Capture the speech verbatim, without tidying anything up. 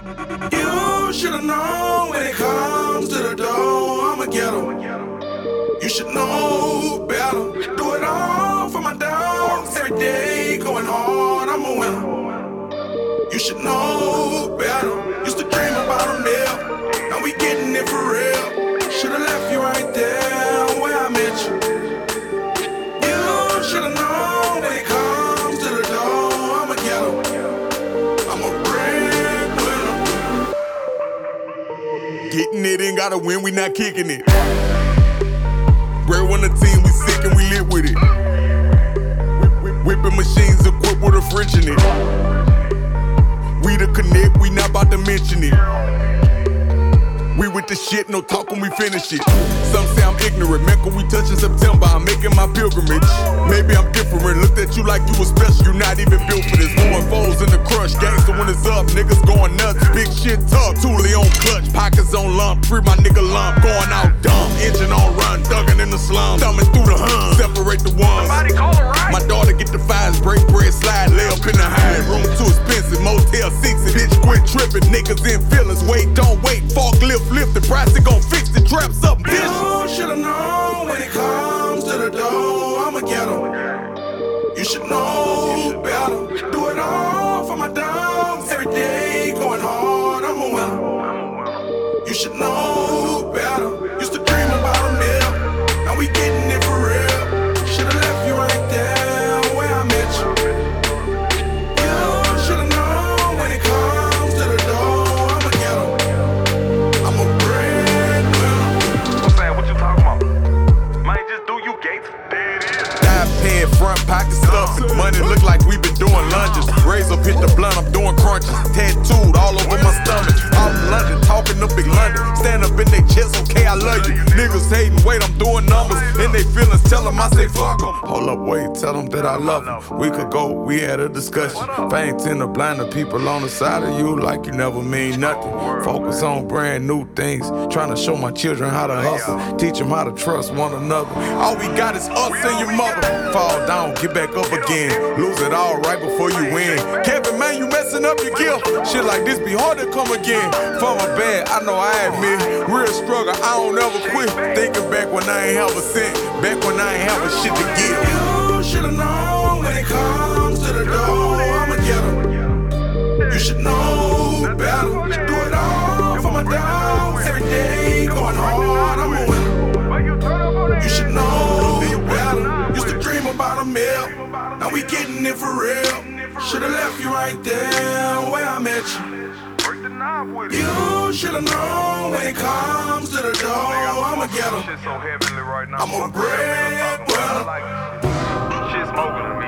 You should've known when it comes to the dough, I'ma get 'em. You should know better. Do it all for my dogs. Every day going hard, I'm a winner. You should know better. Used to dream about a meal. Now we getting it for real. Should've left you right there where I met you. You should've known when it comes to the dough, I'ma get 'em. I'm a breadwinner. Getting it ain't gotta win, we not kicking it. Breadwinner team, we sick and we lit with it. Whipping machines equipped with a fridge in it. We the connect, we not about to mention it. We with the shit, no talk when we finish it. Some say I'm ignorant, man, when we touch in September, I'm making my pilgrimage. Maybe I'm different, looked at you like you was special, you not even built for this. Going foes in the crush, gangster when it's up, niggas going nuts, big shit tough. Thule on clutch, pockets on lump, free my nigga lump, going out dumb. Engine on run, thugging in the slum, thumbing through the hun, separate the ones. Somebody call a ride. My daughter get the fires, break bread, slide, lay up in the high. Room too expensive, motel six, bitch quit tripping, niggas in feelings, wait, don't wait, forklift, lift the price, it gon' fix the traps up, bitch. You should've known when it comes to the dough, I'ma get 'em. You should know better. Do it all for my dogs. Every day going hard, I'm a winner. You should know better. Used to dream about a meal. Now we getting it for real. Should've left you right there where I met you. You should've known when it comes to the dough, I'ma get 'em. I'm a breadwinner. What's that? What you talking about? Man, just do you, Gates. There it is. Dive pad, front pocket stuff. Money look like we been doing lunges. Razor hit the blunt, I'm doing crunches. Tattooed all over my stomach. Out in London, talking to big London. Stand up in their chest, okay, I love you. Niggas hating, wait, I'm doing numbers. In they feelings, tell them I say fuck them. Hold up, wait, tell them that I love them. We could go, we had a discussion. If I ain't tend to blind the people on the side of you like you never mean nothing. Focus on brand new things. Trying to show my children how to hustle. Teach them how to trust one another. All we got is us and your mother. Fall down, get back up again. Lose it all right before you win. Kevin, man, you messing up your gift. Shit like this be hard to come again. For my bad, I know I admit. Real struggle, I don't ever quit. Thinking back when I ain't have a cent. Back when I ain't have a shit to give. You should've known when it comes to the dough, I'ma get 'em. You should know better. Do it all for my dogs. Every day going hard, I'm a winner. You should know better. Used to dream about a meal. Now we getting it for real. Should've left you right there where I met you. Break the knob with it. You should've known when it comes to the dough, I'ma get 'em. Shit so heavenly right now. I'm a breadwinner. Shit smoking to me.